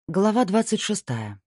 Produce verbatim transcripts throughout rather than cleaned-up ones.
Глава двадцать шестая.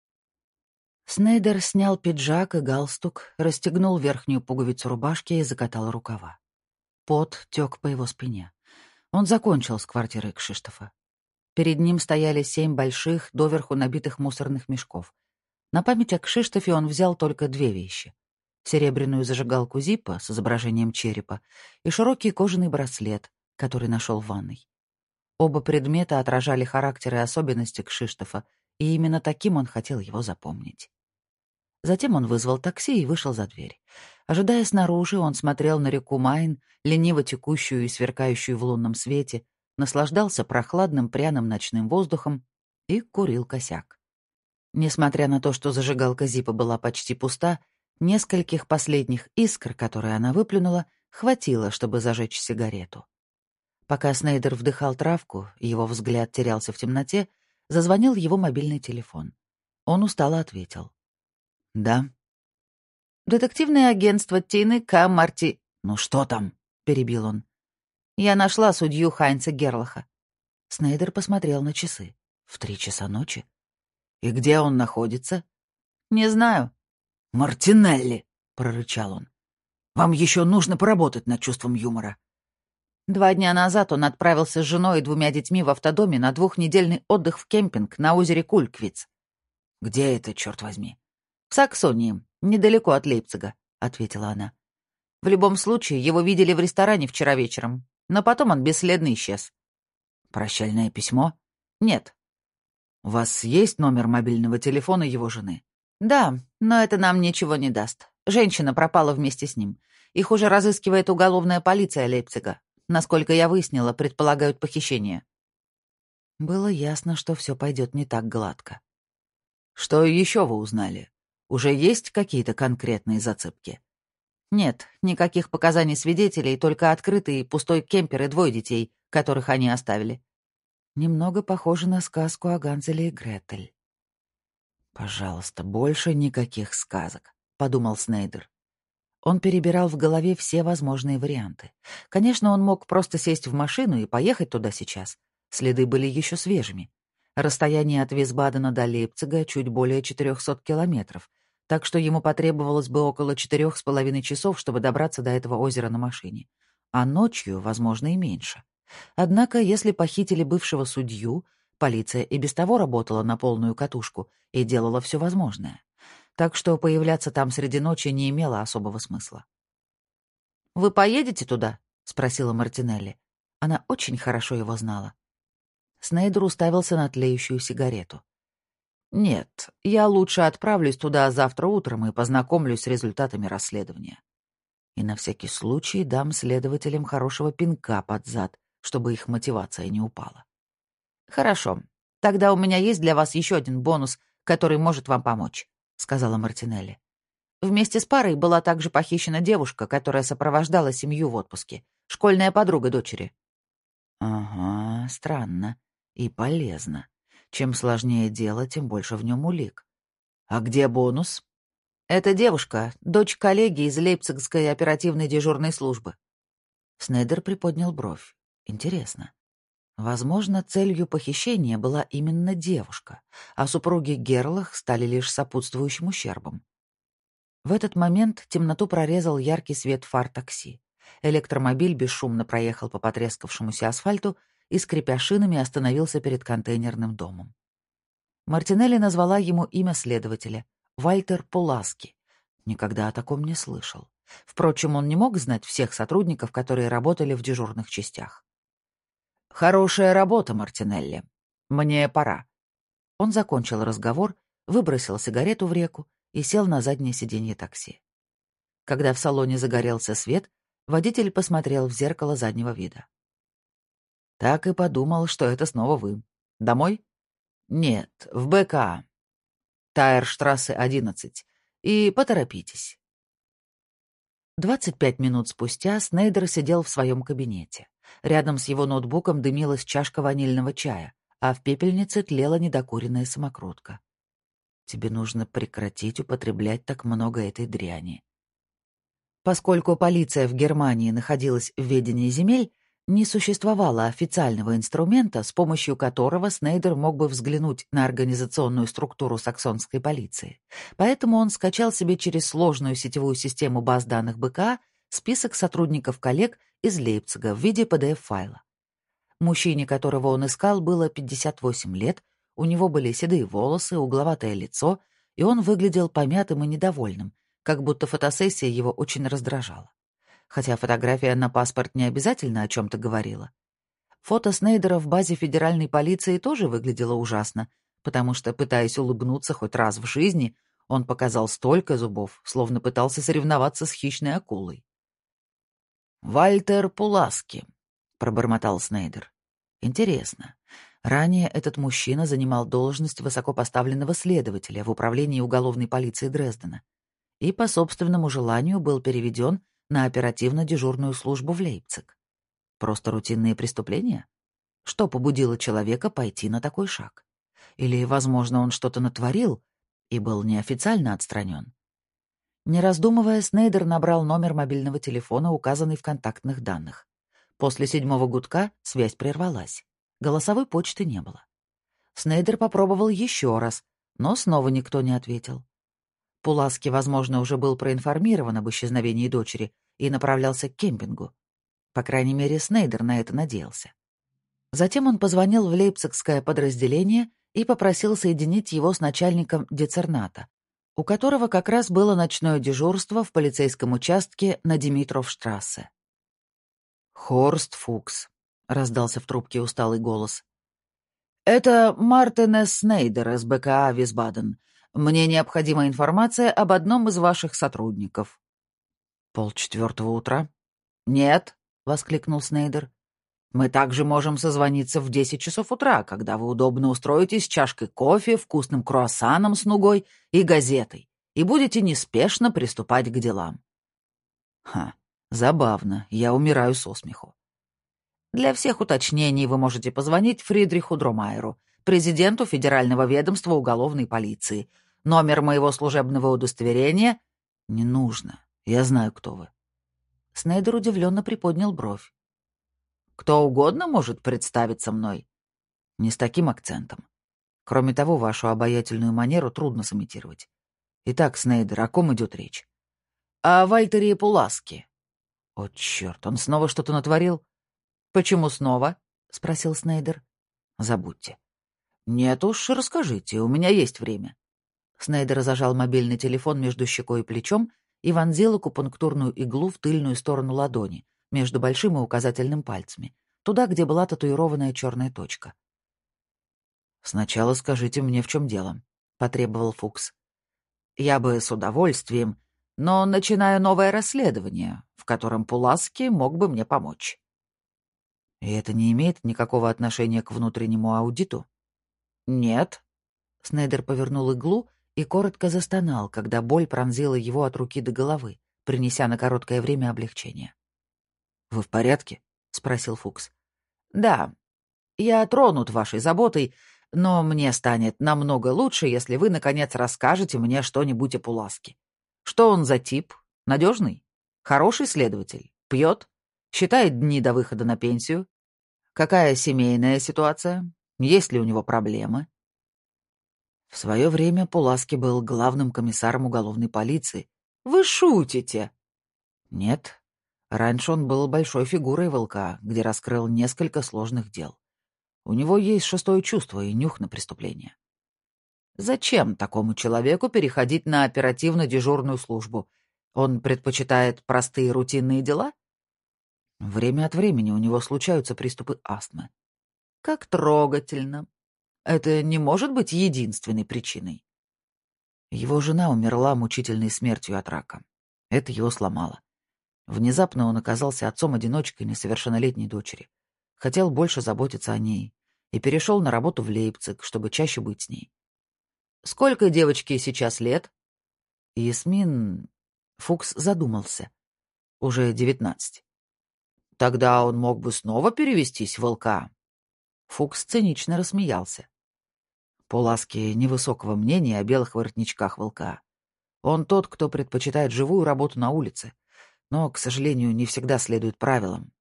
Снейдер снял пиджак и галстук, расстегнул верхнюю пуговицу рубашки и закатал рукава. Пот тек по его спине. Он закончил с квартирой Кшиштофа. Перед ним стояли семь больших, доверху набитых мусорных мешков. На память о Кшиштофе он взял только две вещи: серебряную зажигалку Зиппо с изображением черепа и широкий кожаный браслет, который нашел в ванной. Оба предмета отражали характер и особенности Кшиштофа, и именно таким он хотел его запомнить. Затем он вызвал такси и вышел за дверь. Ожидая снаружи, он смотрел на реку Майн, лениво текущую и сверкающую в лунном свете, наслаждался прохладным пряным ночным воздухом и курил косяк. Несмотря на то, что зажигалка Зиппо была почти пуста, нескольких последних искр, которые она выплюнула, хватило, чтобы зажечь сигарету. Пока Снейдер вдыхал травку, его взгляд терялся в темноте, зазвонил его мобильный телефон. Он устало ответил. «Да». «Детективное агентство Тины К. Марти...» «Ну что там?» — перебил он. «Я нашла судью Хайнца Герлаха». Снейдер посмотрел на часы. В три часа ночи. «И где он находится?» «Не знаю». «Мартинелли!» — прорычал он. «Вам еще нужно поработать над чувством юмора». Два дня назад он отправился с женой и двумя детьми в автодоме на двухнедельный отдых в кемпинг на озере Кульквиц. «Где это, черт возьми?» «В Саксонии, недалеко от Лейпцига», — ответила она. «В любом случае, его видели в ресторане вчера вечером, но потом он бесследно исчез». «Прощальное письмо?» «Нет». «У вас есть номер мобильного телефона его жены?» «Да, но это нам ничего не даст. Женщина пропала вместе с ним. Их уже разыскивает уголовная полиция Лейпцига. Насколько я выяснила, предполагают похищение». Было ясно, что все пойдет не так гладко. «Что еще вы узнали? Уже есть какие-то конкретные зацепки?» «Нет, никаких показаний свидетелей, только открытый пустой кемпер и двое детей, которых они оставили». Немного похоже на сказку о Ганзеле и Гретель. «Пожалуйста, больше никаких сказок», — подумал Снейдер. Он перебирал в голове все возможные варианты. Конечно, он мог просто сесть в машину и поехать туда сейчас. Следы были еще свежими. Расстояние от Висбадена до Лейпцига чуть более четырехсот километров, так что ему потребовалось бы около четырех с половиной часов, чтобы добраться до этого озера на машине. А ночью, возможно, и меньше. Однако, если похитили бывшего судью, полиция и без того работала на полную катушку и делала все возможное. Так что появляться там среди ночи не имело особого смысла. «Вы поедете туда?» — спросила Мартинелли. Она очень хорошо его знала. Снейдер уставился на тлеющую сигарету. «Нет, я лучше отправлюсь туда завтра утром и познакомлюсь с результатами расследования. И на всякий случай дам следователям хорошего пинка под зад, чтобы их мотивация не упала». «Хорошо. Тогда у меня есть для вас еще один бонус, который может вам помочь», — сказала Мартинелли. «Вместе с парой была также похищена девушка, которая сопровождала семью в отпуске. Школьная подруга дочери». «Ага, странно. И полезно. Чем сложнее дело, тем больше в нем улик. А где бонус?» «Эта девушка — дочь коллеги из Лейпцигской оперативной дежурной службы». Снейдер приподнял бровь. «Интересно. Возможно, целью похищения была именно девушка, а супруги Герлах стали лишь сопутствующим ущербом». В этот момент темноту прорезал яркий свет фар такси. Электромобиль бесшумно проехал по потрескавшемуся асфальту и, скрипя шинами, остановился перед контейнерным домом. Мартинелли назвала ему имя следователя — Вальтер Пуласки. Никогда о таком не слышал. Впрочем, он не мог знать всех сотрудников, которые работали в дежурных частях. «Хорошая работа, Мартинелли. Мне пора». Он закончил разговор, выбросил сигарету в реку и сел на заднее сиденье такси. Когда в салоне загорелся свет, водитель посмотрел в зеркало заднего вида. «Так и подумал, что это снова вы. Домой?» «Нет, в БК. Тайерштрассе одиннадцать. И поторопитесь». Двадцать пять минут спустя Снейдер сидел в своем кабинете. Рядом с его ноутбуком дымилась чашка ванильного чая, а в пепельнице тлела недокуренная самокрутка. «Тебе нужно прекратить употреблять так много этой дряни». Поскольку полиция в Германии находилась в ведении земель, Не существовало официального инструмента, с помощью которого Снейдер мог бы взглянуть на организационную структуру саксонской полиции. Поэтому он скачал себе через сложную сетевую систему баз данных бэ ка список сотрудников-коллег из Лейпцига в виде пи ди эф-файла. Мужчине, которого он искал, было пятьдесят восемь лет, у него были седые волосы, угловатое лицо, и он выглядел помятым и недовольным, как будто фотосессия его очень раздражала. Хотя фотография на паспорт не обязательно о чем-то говорила. Фото Снейдера в базе федеральной полиции тоже выглядело ужасно, потому что, пытаясь улыбнуться хоть раз в жизни, он показал столько зубов, словно пытался соревноваться с хищной акулой. «Вальтер Пуласки», — пробормотал Снейдер. «Интересно. Ранее этот мужчина занимал должность высокопоставленного следователя в управлении уголовной полиции Дрездена и по собственному желанию был переведен на оперативно-дежурную службу в Лейпциг. Просто рутинные преступления? Что побудило человека пойти на такой шаг? Или, возможно, он что-то натворил и был неофициально отстранен? Не раздумывая, Снейдер набрал номер мобильного телефона, указанный в контактных данных. После седьмого гудка связь прервалась. Голосовой почты не было. Снейдер попробовал еще раз, но снова никто не ответил. Пуласки, возможно, уже был проинформирован об исчезновении дочери и направлялся к кемпингу. По крайней мере, Снейдер на это надеялся. Затем он позвонил в лейпцигское подразделение и попросил соединить его с начальником децерната, у которого как раз было ночное дежурство в полицейском участке на Димитровштрассе. «Хорст Фукс», — раздался в трубке усталый голос. «Это Мартин С. Снейдер из бэ ка а Висбаден. Мне необходима информация об одном из ваших сотрудников». «Полчетвертого утра?» «Нет», — воскликнул Снейдер. «Мы также можем созвониться в десять часов утра, когда вы удобно устроитесь с чашкой кофе, вкусным круассаном с нугой и газетой, и будете неспешно приступать к делам». «Ха, забавно, я умираю со смеху». «Для всех уточнений вы можете позвонить Фридриху Дромайеру, президенту Федерального ведомства уголовной полиции. Номер моего служебного удостоверения...» «Не нужно, я знаю, кто вы». Снейдер удивленно приподнял бровь. «Кто угодно может представиться мной». «Не с таким акцентом. Кроме того, вашу обаятельную манеру трудно сымитировать. Итак, Снейдер, о ком идет речь?» «О Вальтере Пуласки». «О, черт, он снова что-то натворил?» «Почему снова?» — спросил Снейдер. «Забудьте». «Нет уж, расскажите, у меня есть время». Снейдер зажал мобильный телефон между щекой и плечом и вонзил акупунктурную иглу в тыльную сторону ладони, между большим и указательным пальцами, туда, где была татуированная черная точка. «Сначала скажите мне, в чем дело», — потребовал Фукс. «Я бы с удовольствием, но начинаю новое расследование, в котором Пуласки мог бы мне помочь». «И это не имеет никакого отношения к внутреннему аудиту?» «Нет». Снейдер повернул иглу и коротко застонал, когда боль пронзила его от руки до головы, принеся на короткое время облегчение. «Вы в порядке?» — спросил Фукс. «Да. Я тронут вашей заботой, но мне станет намного лучше, если вы, наконец, расскажете мне что-нибудь о Пуласке. Что он за тип? Надежный? Хороший следователь? Пьет? Считает дни до выхода на пенсию? Какая семейная ситуация? Есть ли у него проблемы?» В свое время Пуласки был главным комиссаром уголовной полиции. «Вы шутите?» «Нет. Раньше он был большой фигурой в эл ка а, где раскрыл несколько сложных дел. У него есть шестое чувство и нюх на преступления». «Зачем такому человеку переходить на оперативно-дежурную службу? Он предпочитает простые рутинные дела?» «Время от времени у него случаются приступы астмы». «Как трогательно. Это не может быть единственной причиной». Его жена умерла мучительной смертью от рака. Это его сломало. Внезапно он оказался отцом-одиночкой несовершеннолетней дочери. Хотел больше заботиться о ней и перешел на работу в Лейпциг, чтобы чаще быть с ней. «Сколько девочке сейчас лет?» Ясмин... Фукс задумался. Уже девятнадцать. «Тогда он мог бы снова перевестись в эл ка а». Фукс цинично рассмеялся. Пуласки невысокого мнения о белых воротничках в эл ка а. Он тот, кто предпочитает живую работу на улице, но, к сожалению, не всегда следует правилам.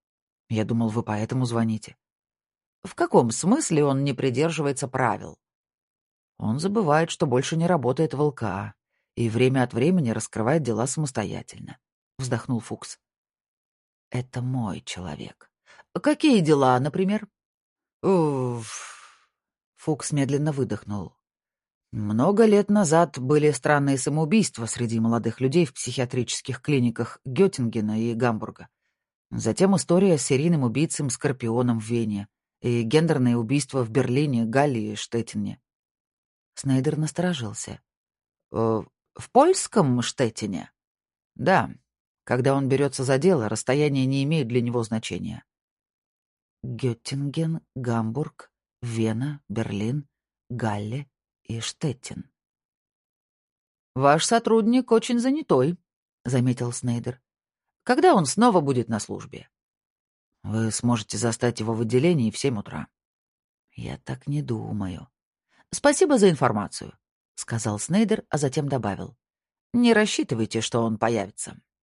Я думал, вы поэтому звоните. В каком смысле он не придерживается правил? Он забывает, что больше не работает в ЛКА и время от времени раскрывает дела самостоятельно. Вздохнул Фукс. Это мой человек. Какие дела, например? Уф. Фукс медленно выдохнул. Много лет назад были странные самоубийства среди молодых людей в психиатрических клиниках Геттингена и Гамбурга. Затем история с серийным убийцем-скорпионом в Вене и гендерные убийства в Берлине, Галле и Штеттине. Снейдер насторожился. «Э, «В польском Штеттине?» «Да. Когда он берется за дело, расстояние не имеет для него значения». Геттинген, Гамбург, Вена, Берлин, Галле и Штеттин. «Ваш сотрудник очень занятой», — заметил Снейдер. «Когда он снова будет на службе?» «Вы сможете застать его в отделении в семь утра». «Я так не думаю». «Спасибо за информацию», — сказал Снейдер, а затем добавил. «Не рассчитывайте, что он появится».